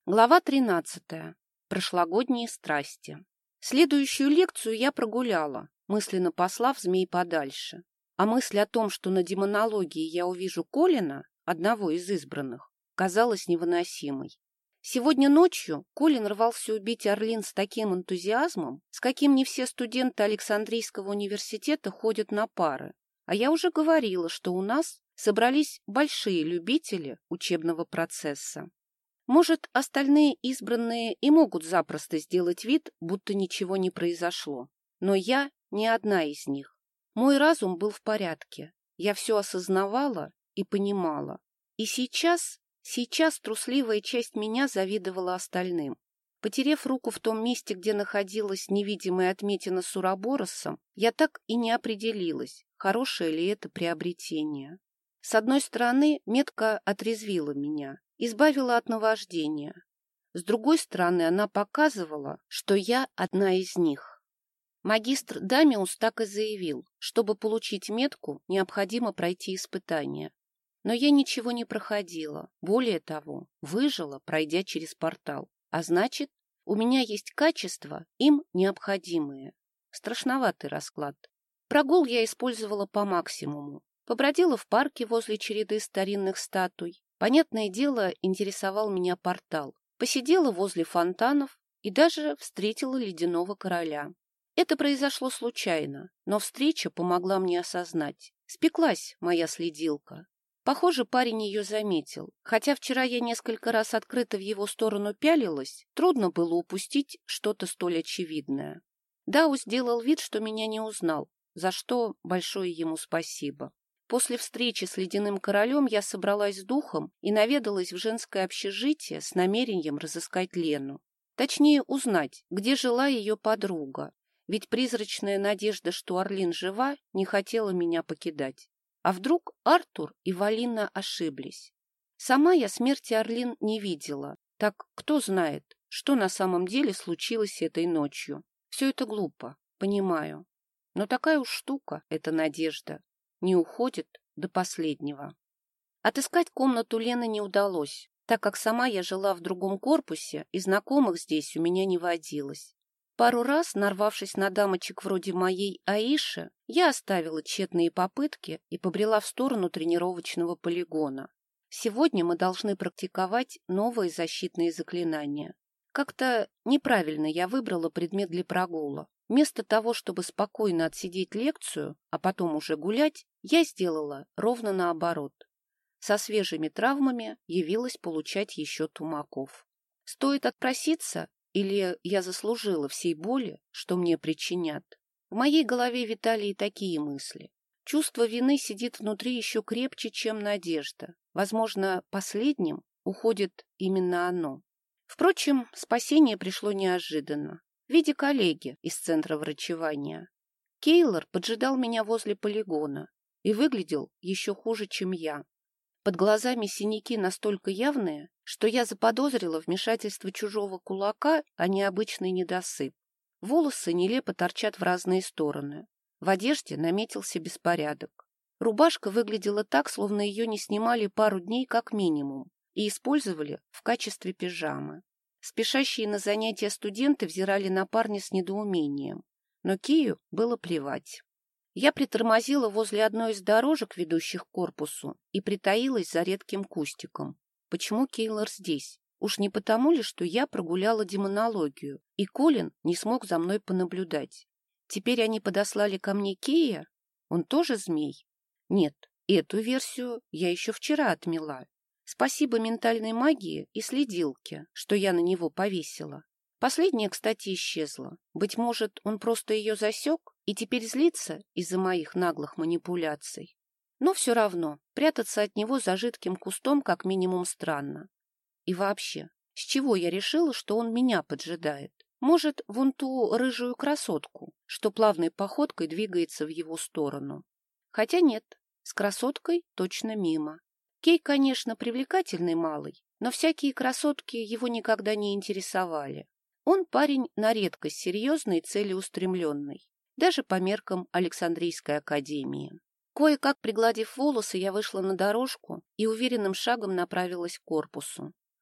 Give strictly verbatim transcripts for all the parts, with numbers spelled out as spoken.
Глава тринадцатая. Прошлогодние страсти. Следующую лекцию я прогуляла, мысленно послав змей подальше. А мысль о том, что на демонологии я увижу Колина, одного из избранных, казалась невыносимой. Сегодня ночью Колин рвался убить Орлин с таким энтузиазмом, с каким не все студенты Александрийского университета ходят на пары. А я уже говорила, что у нас собрались большие любители учебного процесса. Может, остальные избранные и могут запросто сделать вид, будто ничего не произошло. Но я не одна из них. Мой разум был в порядке. Я все осознавала и понимала. И сейчас, сейчас трусливая часть меня завидовала остальным. Потерев руку в том месте, где находилась невидимая отметина с уроборосом, я так и не определилась, хорошее ли это приобретение. С одной стороны, метка отрезвила меня, избавила от наваждения. С другой стороны, она показывала, что я одна из них. Магистр Дамиус так и заявил, чтобы получить метку, необходимо пройти испытание. Но я ничего не проходила, более того, выжила, пройдя через портал. А значит, у меня есть качества, им необходимые. Страшноватый расклад. Прогул я использовала по максимуму. Побродила в парке возле череды старинных статуй. Понятное дело, интересовал меня портал. Посидела возле фонтанов и даже встретила ледяного короля. Это произошло случайно, но встреча помогла мне осознать. Спеклась моя следилка. Похоже, парень ее заметил. Хотя вчера я несколько раз открыто в его сторону пялилась, трудно было упустить что-то столь очевидное. Дау сделал вид, что меня не узнал, за что большое ему спасибо. После встречи с ледяным королем я собралась с духом и наведалась в женское общежитие с намерением разыскать Лену. Точнее, узнать, где жила ее подруга. Ведь призрачная надежда, что Орлин жива, не хотела меня покидать. А вдруг Артур и Валина ошиблись? Сама я смерти Орлин не видела. Так кто знает, что на самом деле случилось этой ночью. Все это глупо, понимаю. Но такая уж штука — эта надежда. Не уходит до последнего. Отыскать комнату Лены не удалось, так как сама я жила в другом корпусе, и знакомых здесь у меня не водилось. Пару раз, нарвавшись на дамочек вроде моей Аиши, я оставила тщетные попытки и побрела в сторону тренировочного полигона. Сегодня мы должны практиковать новые защитные заклинания. Как-то неправильно я выбрала предмет для прогула. Вместо того, чтобы спокойно отсидеть лекцию, а потом уже гулять, я сделала ровно наоборот. Со свежими травмами явилась получать еще тумаков. Стоит отпроситься, или я заслужила всей боли, что мне причинят? В моей голове витали и такие мысли. Чувство вины сидит внутри еще крепче, чем надежда. Возможно, последним уходит именно оно. Впрочем, спасение пришло неожиданно. В виде коллеги из центра врачевания. Кейлор поджидал меня возле полигона и выглядел еще хуже, чем я. Под глазами синяки настолько явные, что я заподозрила вмешательство чужого кулака, а не обычный недосып. Волосы нелепо торчат в разные стороны. В одежде наметился беспорядок. Рубашка выглядела так, словно ее не снимали пару дней как минимум и использовали в качестве пижамы. Спешащие на занятия студенты взирали на парня с недоумением, но Кию было плевать. Я притормозила возле одной из дорожек, ведущих к корпусу, и притаилась за редким кустиком. Почему Кейлор здесь? Уж не потому ли, что я прогуляла демонологию, и Колин не смог за мной понаблюдать? Теперь они подослали ко мне Кея? Он тоже змей? Нет, эту версию я еще вчера отмела. Спасибо ментальной магии и следилке, что я на него повесила. Последняя, кстати, исчезла. Быть может, он просто ее засек и теперь злится из-за моих наглых манипуляций. Но все равно прятаться от него за жидким кустом как минимум странно. И вообще, с чего я решила, что он меня поджидает? Может, вон ту рыжую красотку, что плавной походкой двигается в его сторону? Хотя нет, с красоткой точно мимо. Кей, конечно, привлекательный малый, но всякие красотки его никогда не интересовали. Он парень на редкость серьезный и целеустремленный, даже по меркам Александрийской академии. Кое-как пригладив волосы, я вышла на дорожку и уверенным шагом направилась к корпусу.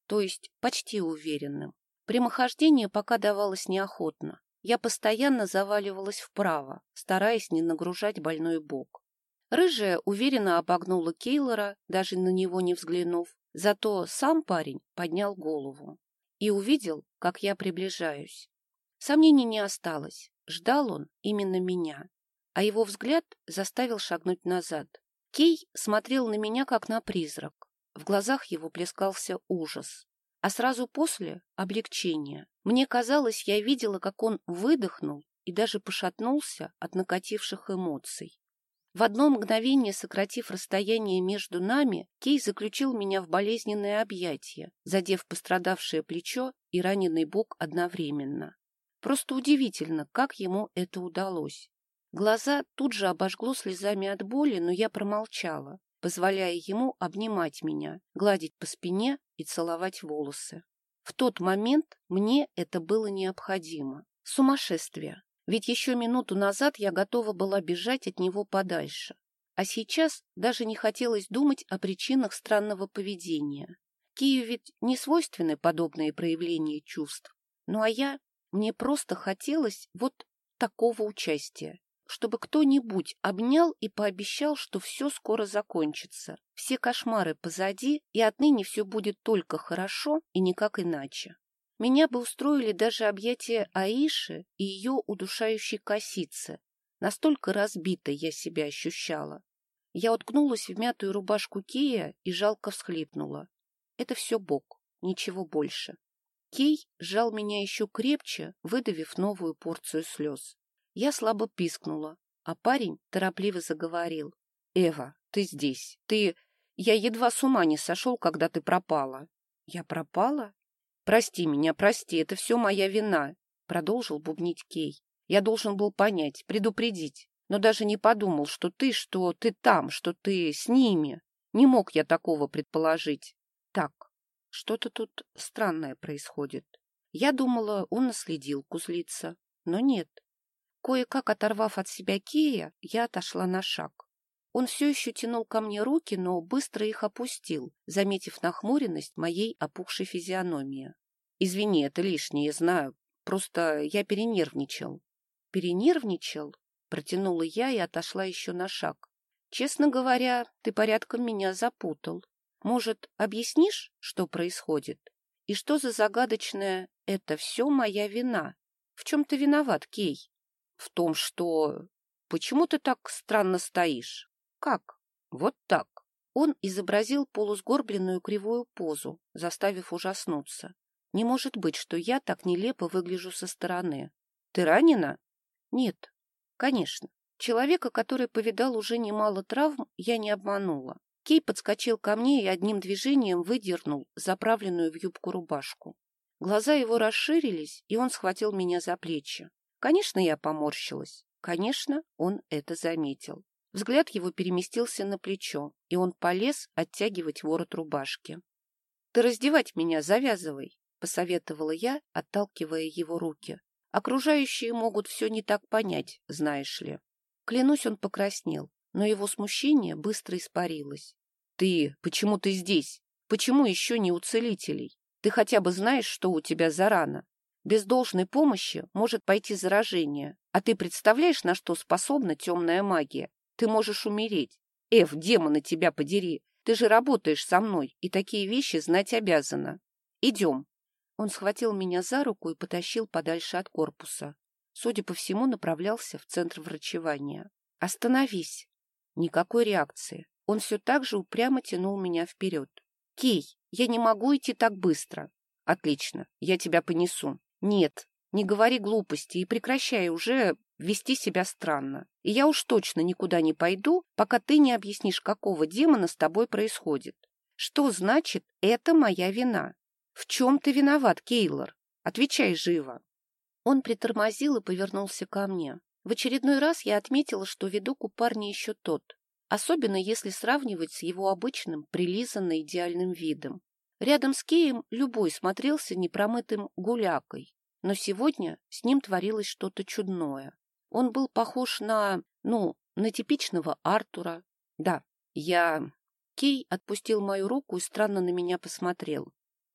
то есть почти уверенным. Прямохождение пока давалось неохотно. Я постоянно заваливалась вправо, стараясь не нагружать больной бок. Рыжая уверенно обогнула Кейлора, даже на него не взглянув, зато сам парень поднял голову и увидел, как я приближаюсь. Сомнений не осталось, ждал он именно меня, а его взгляд заставил шагнуть назад. Кей смотрел на меня, как на призрак. В глазах его плескался ужас. А сразу после — облегчение. Мне казалось, я видела, как он выдохнул и даже пошатнулся от накативших эмоций. В одно мгновение, сократив расстояние между нами, Кей заключил меня в болезненное объятие, задев пострадавшее плечо и раненый бок одновременно. Просто удивительно, как ему это удалось. Глаза тут же обожгло слезами от боли, но я промолчала, позволяя ему обнимать меня, гладить по спине и целовать волосы. В тот момент мне это было необходимо. Сумасшествие. Ведь еще минуту назад я готова была бежать от него подальше. А сейчас даже не хотелось думать о причинах странного поведения. Кию ведь не свойственны подобные проявления чувств. Ну а я... Мне просто хотелось вот такого участия. Чтобы кто-нибудь обнял и пообещал, что все скоро закончится. Все кошмары позади, и отныне все будет только хорошо и никак иначе. Меня бы устроили даже объятия Аиши и ее удушающей косицы. Настолько разбитой я себя ощущала. Я уткнулась в мятую рубашку Кея и жалко всхлипнула. Это все Бог, ничего больше. Кей сжал меня еще крепче, выдавив новую порцию слез. Я слабо пискнула, а парень торопливо заговорил. — Эва, ты здесь. Ты... Я едва с ума не сошел, когда ты пропала. — Я пропала? — Прости меня, прости, это все моя вина, — продолжил бубнить Кей. Я должен был понять, предупредить, но даже не подумал, что ты, что ты там, что ты с ними. Не мог я такого предположить. Так, что-то тут странное происходит. Я думала, он наследил кузлица, но нет. Кое-как оторвав от себя Кея, я отошла на шаг. Он все еще тянул ко мне руки, но быстро их опустил, заметив нахмуренность моей опухшей физиономии. — Извини, это лишнее, знаю. Просто я перенервничал. — Перенервничал? — протянула я и отошла еще на шаг. — Честно говоря, ты порядком меня запутал. Может, объяснишь, что происходит? И что за загадочное «это все моя вина»? В чем ты виноват, Кей? В том, что... Почему ты так странно стоишь? Как? Вот так. Он изобразил полусгорбленную кривую позу, заставив ужаснуться. Не может быть, что я так нелепо выгляжу со стороны. Ты ранена? Нет, конечно. Человека, который повидал уже немало травм, я не обманула. Кей подскочил ко мне и одним движением выдернул заправленную в юбку рубашку. Глаза его расширились, и он схватил меня за плечи. Конечно, я поморщилась. Конечно, он это заметил. Взгляд его переместился на плечо, и он полез оттягивать ворот рубашки. — Ты раздевать меня завязывай, — посоветовала я, отталкивая его руки. Окружающие могут все не так понять, знаешь ли. Клянусь, он покраснел, но его смущение быстро испарилось. — Ты, почему ты здесь? Почему еще не у целителей? Ты хотя бы знаешь, что у тебя за рана? Без должной помощи может пойти заражение. А ты представляешь, на что способна темная магия? Ты можешь умереть. Эф, демона тебя подери. Ты же работаешь со мной, и такие вещи знать обязана. Идем. Он схватил меня за руку и потащил подальше от корпуса. Судя по всему, направлялся в центр врачевания. Остановись. Никакой реакции. Он все так же упрямо тянул меня вперед. Кей, я не могу идти так быстро. Отлично, я тебя понесу. Нет, не говори глупости и прекращай уже вести себя странно. И я уж точно никуда не пойду, пока ты не объяснишь, какого демона с тобой происходит. Что значит «это моя вина»? В чем ты виноват, Кейлор? Отвечай живо. Он притормозил и повернулся ко мне. В очередной раз я отметила, что видок у парня еще тот, особенно если сравнивать с его обычным, прилизанно идеальным видом. Рядом с Кеем любой смотрелся непромытым гулякой, но сегодня с ним творилось что-то чудное. Он был похож на, ну, на типичного Артура. Да, я... Кей отпустил мою руку и странно на меня посмотрел.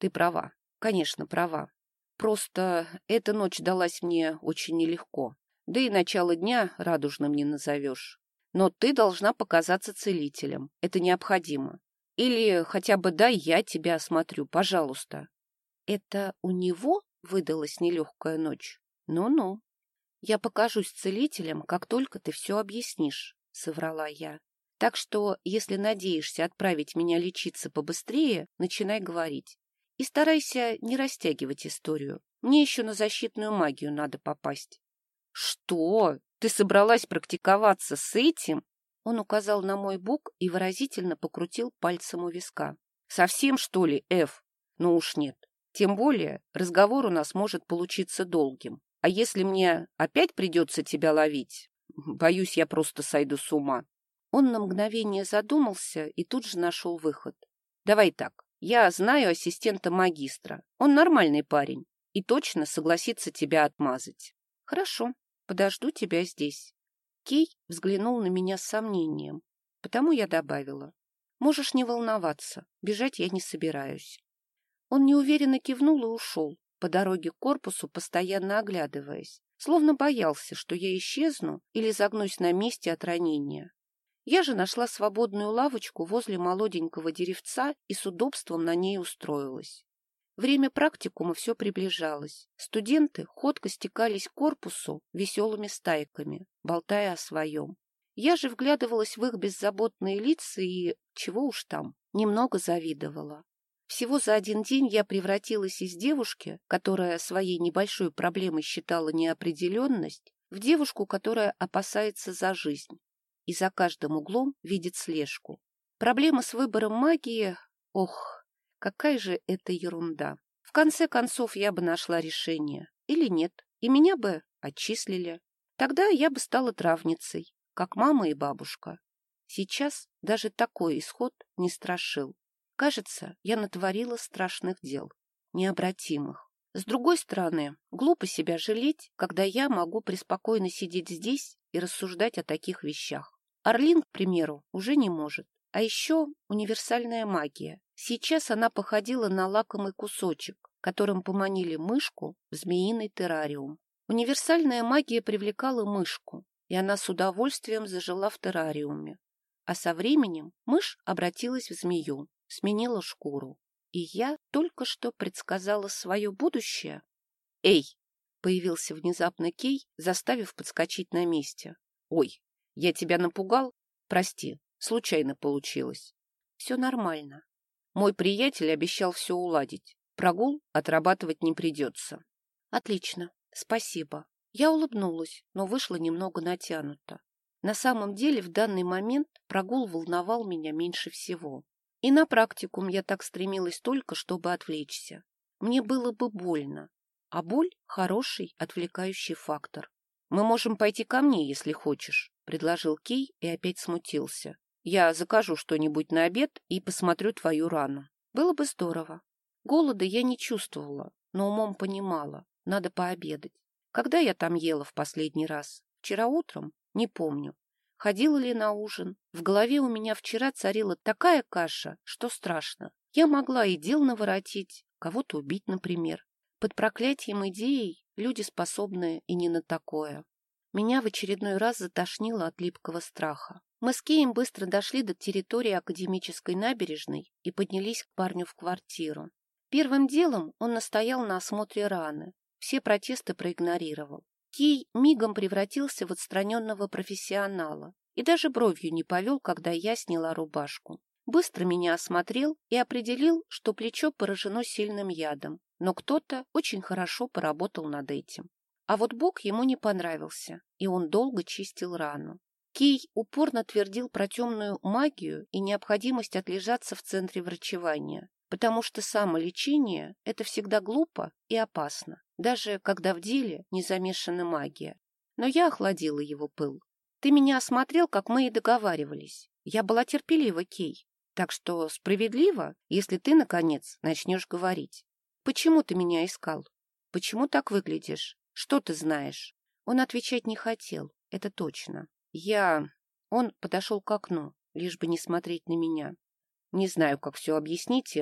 Ты права. Конечно, права. Просто эта ночь далась мне очень нелегко. Да и начало дня радужным не назовешь. Но ты должна показаться целителем. Это необходимо. Или хотя бы дай я тебя осмотрю, пожалуйста. Это у него выдалась нелегкая ночь? Ну-ну. Я покажусь целителем, как только ты все объяснишь, соврала я. Так что, если надеешься отправить меня лечиться побыстрее, начинай говорить. И старайся не растягивать историю. Мне еще на защитную магию надо попасть. Что? Ты собралась практиковаться с этим? Он указал на мой бок и выразительно покрутил пальцем у виска. Совсем, что ли, Эф? Ну уж нет. Тем более, разговор у нас может получиться долгим. А если мне опять придется тебя ловить? Боюсь, я просто сойду с ума. Он на мгновение задумался и тут же нашел выход. Давай так. Я знаю ассистента магистра. Он нормальный парень и точно согласится тебя отмазать. Хорошо, подожду тебя здесь. Кей взглянул на меня с сомнением, потому я добавила. Можешь не волноваться, бежать я не собираюсь. Он неуверенно кивнул и ушел, по дороге к корпусу постоянно оглядываясь, словно боялся, что я исчезну или загнусь на месте от ранения. Я же нашла свободную лавочку возле молоденького деревца и с удобством на ней устроилась. Время практикума все приближалось. Студенты ходко стекались к корпусу веселыми стайками, болтая о своем. Я же вглядывалась в их беззаботные лица и, чего уж там, немного завидовала. Всего за один день я превратилась из девушки, которая своей небольшой проблемой считала неопределенность, в девушку, которая опасается за жизнь и за каждым углом видит слежку. Проблема с выбором магии... Ох, какая же это ерунда. В конце концов, я бы нашла решение. Или нет, и меня бы отчислили. Тогда я бы стала травницей, как мама и бабушка. Сейчас даже такой исход не страшил. Кажется, я натворила страшных дел, необратимых. С другой стороны, глупо себя жалеть, когда я могу преспокойно сидеть здесь и рассуждать о таких вещах. Орлин, к примеру, уже не может. А еще универсальная магия. Сейчас она походила на лакомый кусочек, которым поманили мышку в змеиный террариум. Универсальная магия привлекала мышку, и она с удовольствием зажила в террариуме. А со временем мышь обратилась в змею, сменила шкуру. И я только что предсказала свое будущее. «Эй!» — появился внезапно Кей, заставив подскочить на месте. «Ой, я тебя напугал? Прости, случайно получилось». «Все нормально. Мой приятель обещал все уладить. Прогул отрабатывать не придется». «Отлично, спасибо». Я улыбнулась, но вышла немного натянуто. На самом деле, в данный момент прогул волновал меня меньше всего. И на практикум я так стремилась только, чтобы отвлечься. Мне было бы больно, а боль – хороший отвлекающий фактор. «Мы можем пойти ко мне, если хочешь», – предложил Кей и опять смутился. «Я закажу что-нибудь на обед и посмотрю твою рану». Было бы здорово. Голода я не чувствовала, но умом понимала, надо пообедать. Когда я там ела в последний раз? Вчера утром? Не помню. Ходила ли на ужин? В голове у меня вчера царила такая каша, что страшно. Я могла и дел наворотить, кого-то убить, например. Под проклятием идеей люди способны и не на такое. Меня в очередной раз затошнило от липкого страха. Мы с Кеем быстро дошли до территории академической набережной и поднялись к парню в квартиру. Первым делом он настоял на осмотре раны. Все протесты проигнорировал. Кей мигом превратился в отстраненного профессионала и даже бровью не повел, когда я сняла рубашку. Быстро меня осмотрел и определил, что плечо поражено сильным ядом, но кто-то очень хорошо поработал над этим. А вот бок ему не понравился, и он долго чистил рану. Кей упорно твердил про темную магию и необходимость отлежаться в центре врачевания, потому что самолечение – это всегда глупо и опасно, даже когда в деле не замешана магия. Но я охладила его пыл. Ты меня осмотрел, как мы и договаривались. Я была терпелива, Кей. Так что справедливо, если ты, наконец, начнешь говорить. Почему ты меня искал? Почему так выглядишь? Что ты знаешь? Он отвечать не хотел, это точно. Я... Он подошел к окну, лишь бы не смотреть на меня. Не знаю, как все объяснить, Эф,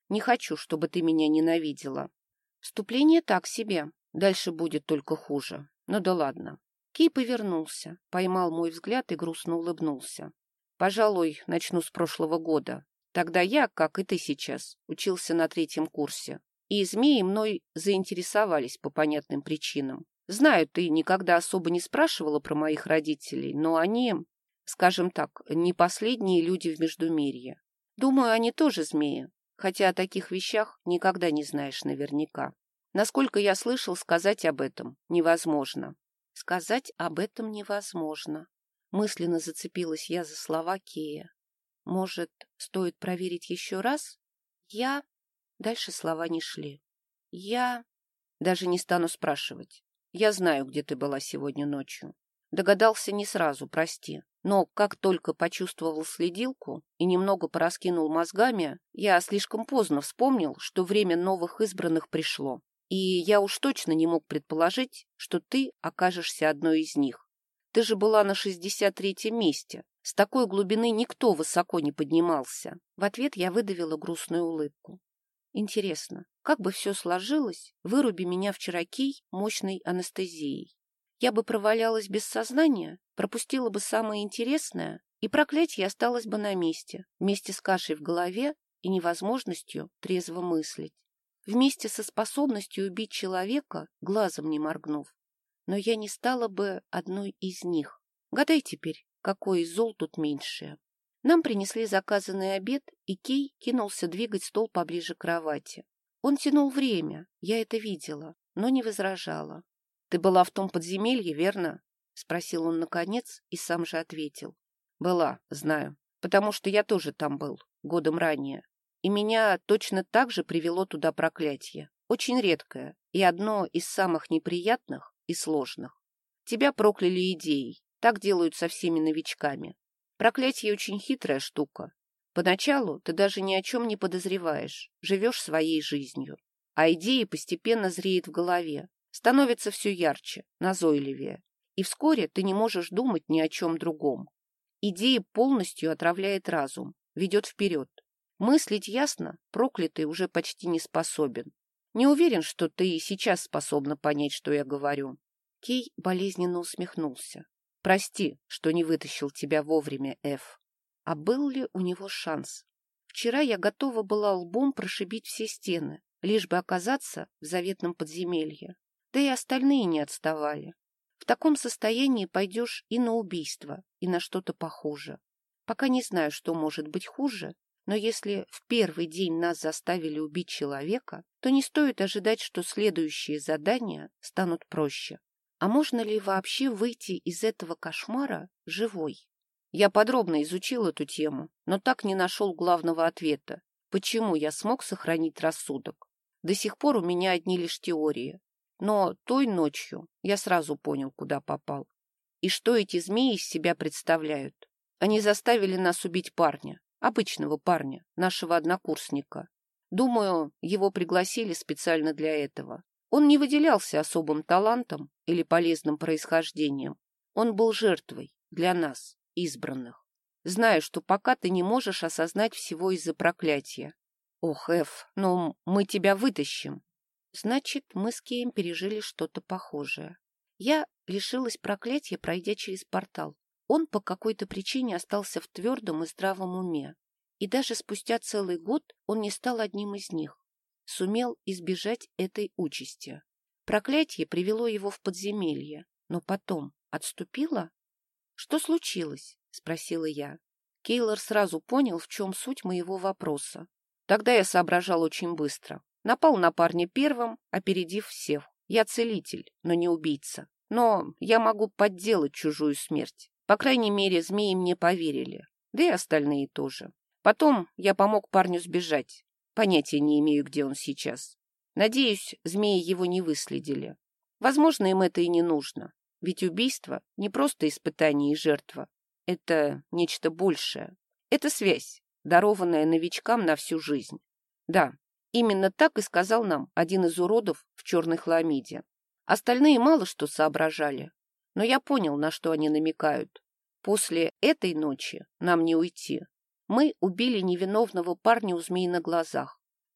Не хочу, чтобы ты меня ненавидела. Вступление так себе. Дальше будет только хуже. Ну да ладно. Кей повернулся, поймал мой взгляд и грустно улыбнулся. Пожалуй, начну с прошлого года. Тогда я, как и ты сейчас, учился на третьем курсе. И змеи мной заинтересовались по понятным причинам. Знаю, ты никогда особо не спрашивала про моих родителей, но они, скажем так, не последние люди в Междумирье. Думаю, они тоже змеи, хотя о таких вещах никогда не знаешь наверняка. Насколько я слышал, сказать об этом невозможно. Сказать об этом невозможно. Мысленно зацепилась я за слова Кея. Может, стоит проверить еще раз? Я... Дальше слова не шли. Я... Даже не стану спрашивать. Я знаю, где ты была сегодня ночью. Догадался не сразу, прости. Но как только почувствовал следилку и немного пораскинул мозгами, я слишком поздно вспомнил, что время новых избранных пришло. И я уж точно не мог предположить, что ты окажешься одной из них. Ты же была на шестьдесят третьем месте. С такой глубины никто высоко не поднимался. В ответ я выдавила грустную улыбку. Интересно, как бы все сложилось, выруби меня вчера Кей мощной анестезией. Я бы провалялась без сознания, пропустила бы самое интересное, и проклятье осталось бы на месте, вместе с кашей в голове и невозможностью трезво мыслить. Вместе со способностью убить человека, глазом не моргнув. Но я не стала бы одной из них. Гадай теперь, какой из зол тут меньшее. Нам принесли заказанный обед, и Кей кинулся двигать стол поближе к кровати. Он тянул время, я это видела, но не возражала. — Ты была в том подземелье, верно? — спросил он наконец и сам же ответил. — Была, знаю, потому что я тоже там был, годом ранее. И меня точно так же привело туда проклятие. Очень редкое и одно из самых неприятных и сложных. Тебя прокляли идеей, так делают со всеми новичками. Проклятие очень хитрая штука. Поначалу ты даже ни о чем не подозреваешь, живешь своей жизнью. А идея постепенно зреет в голове, становится все ярче, назойливее. И вскоре ты не можешь думать ни о чем другом. Идея полностью отравляет разум, ведет вперед. Мыслить ясно проклятый уже почти не способен. Не уверен, что ты и сейчас способна понять, что я говорю. Кей болезненно усмехнулся. Прости, что не вытащил тебя вовремя, Эф. А был ли у него шанс? Вчера я готова была лбом прошибить все стены, лишь бы оказаться в заветном подземелье. Да и остальные не отставали. В таком состоянии пойдешь и на убийство, и на что-то похуже. Пока не знаю, что может быть хуже, но если в первый день нас заставили убить человека, то не стоит ожидать, что следующие задания станут проще. А можно ли вообще выйти из этого кошмара живой? Я подробно изучил эту тему, но так не нашел главного ответа. Почему я смог сохранить рассудок? До сих пор у меня одни лишь теории. Но той ночью я сразу понял, куда попал. И что эти змеи из себя представляют. Они заставили нас убить парня, обычного парня, нашего однокурсника. Думаю, его пригласили специально для этого. Он не выделялся особым талантом или полезным происхождением. Он был жертвой для нас, избранных. Знаю, что пока ты не можешь осознать всего из-за проклятия. Ох, Эф, ну мы тебя вытащим. Значит, мы с Кеем пережили что-то похожее. Я лишилась проклятия, пройдя через портал. Он по какой-то причине остался в твердом и здравом уме. И даже спустя целый год он не стал одним из них. Сумел избежать этой участи. Проклятие привело его в подземелье, но потом отступило? — Что случилось? — спросила я. Кейлор сразу понял, в чем суть моего вопроса. Тогда я соображал очень быстро. Напал на парня первым, опередив всех. Я целитель, но не убийца. Но я могу подделать чужую смерть. По крайней мере, змеи мне поверили. Да и остальные тоже. Потом я помог парню сбежать. Понятия не имею, где он сейчас. Надеюсь, змеи его не выследили. Возможно, им это и не нужно. Ведь убийство не просто испытание и жертва. Это нечто большее. Это связь, дарованная новичкам на всю жизнь. Да, именно так и сказал нам один из уродов в черной хламиде. Остальные мало что соображали. Но я понял, на что они намекают. После этой ночи нам не уйти. Мы убили невиновного парня у змей на глазах.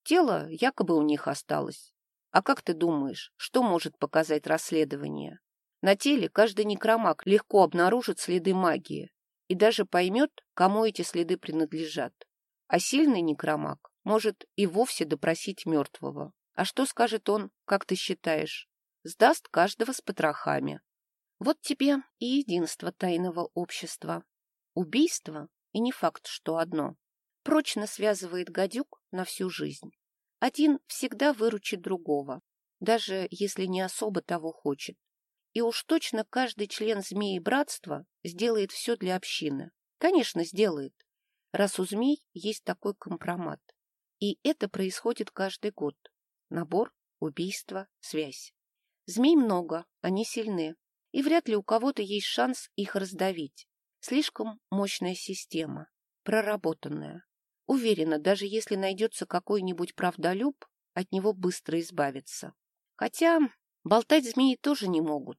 тело якобы у них осталось. А как ты думаешь, что может показать расследование? На теле каждый некромаг легко обнаружит следы магии и даже поймет, кому эти следы принадлежат. А сильный некромаг может и вовсе допросить мертвого. А что скажет он, как ты считаешь? Сдаст каждого с потрохами. Вот тебе и единство тайного общества. Убийство, и не факт, что одно, прочно связывает гадюк на всю жизнь. Один всегда выручит другого, даже если не особо того хочет. И уж точно каждый член змеи-братства сделает все для общины. Конечно, сделает, раз у змей есть такой компромат. И это происходит каждый год. Набор, убийство, связь. Змей много, они сильны. И вряд ли у кого-то есть шанс их раздавить. Слишком мощная система, проработанная. Уверена, даже если найдется какой-нибудь правдолюб, от него быстро избавиться. Хотя болтать змеи тоже не могут.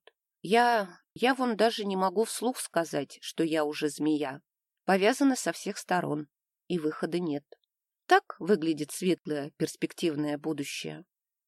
Я, я вон даже не могу вслух сказать, что я уже змея. Повязана со всех сторон, и выхода нет. Так выглядит светлое перспективное будущее.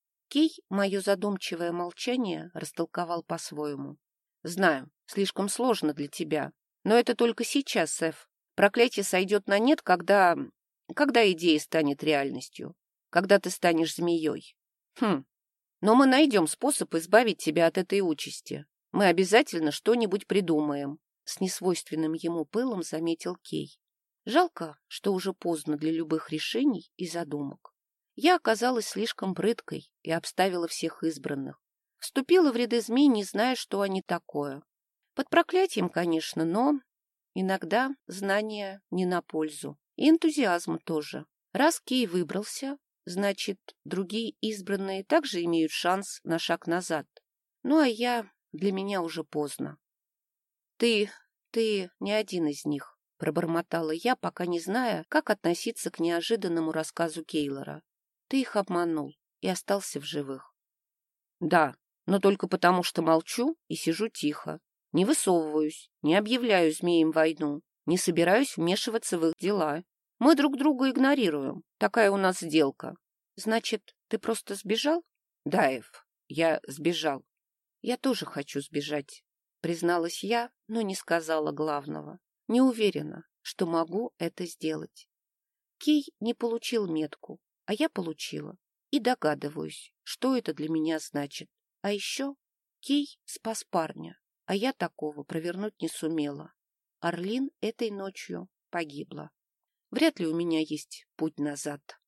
Кей мое задумчивое молчание растолковал по-своему. Знаю, слишком сложно для тебя, но это только сейчас, Эф. Проклятие сойдет на нет, когда... когда идея станет реальностью, когда ты станешь змеей. Хм, но мы найдем способ избавить тебя от этой участи. Мы обязательно что-нибудь придумаем, — с несвойственным ему пылом заметил Кей. Жалко, что уже поздно для любых решений и задумок. Я оказалась слишком брыдкой и обставила всех избранных. Вступила в ряды змей, не зная, что они такое. Под проклятием, конечно, но иногда знания не на пользу. И энтузиазм тоже. Раз Кей выбрался, значит, другие избранные также имеют шанс на шаг назад. Ну, а я... для меня уже поздно. Ты... ты не один из них, — пробормотала я, пока не зная, как относиться к неожиданному рассказу Кейлора. Ты их обманул и остался в живых. Да, но только потому, что молчу и сижу тихо. Не высовываюсь, не объявляю змеям войну, не собираюсь вмешиваться в их дела. Мы друг друга игнорируем. Такая у нас сделка. Значит, ты просто сбежал? Да, Эф, я сбежал. Я тоже хочу сбежать, призналась я, но не сказала главного. Не уверена, что могу это сделать. Кей не получил метку, а я получила. И догадываюсь, что это для меня значит. А еще Кей спас парня, а я такого провернуть не сумела. Орлин этой ночью погибла. Вряд ли у меня есть путь назад.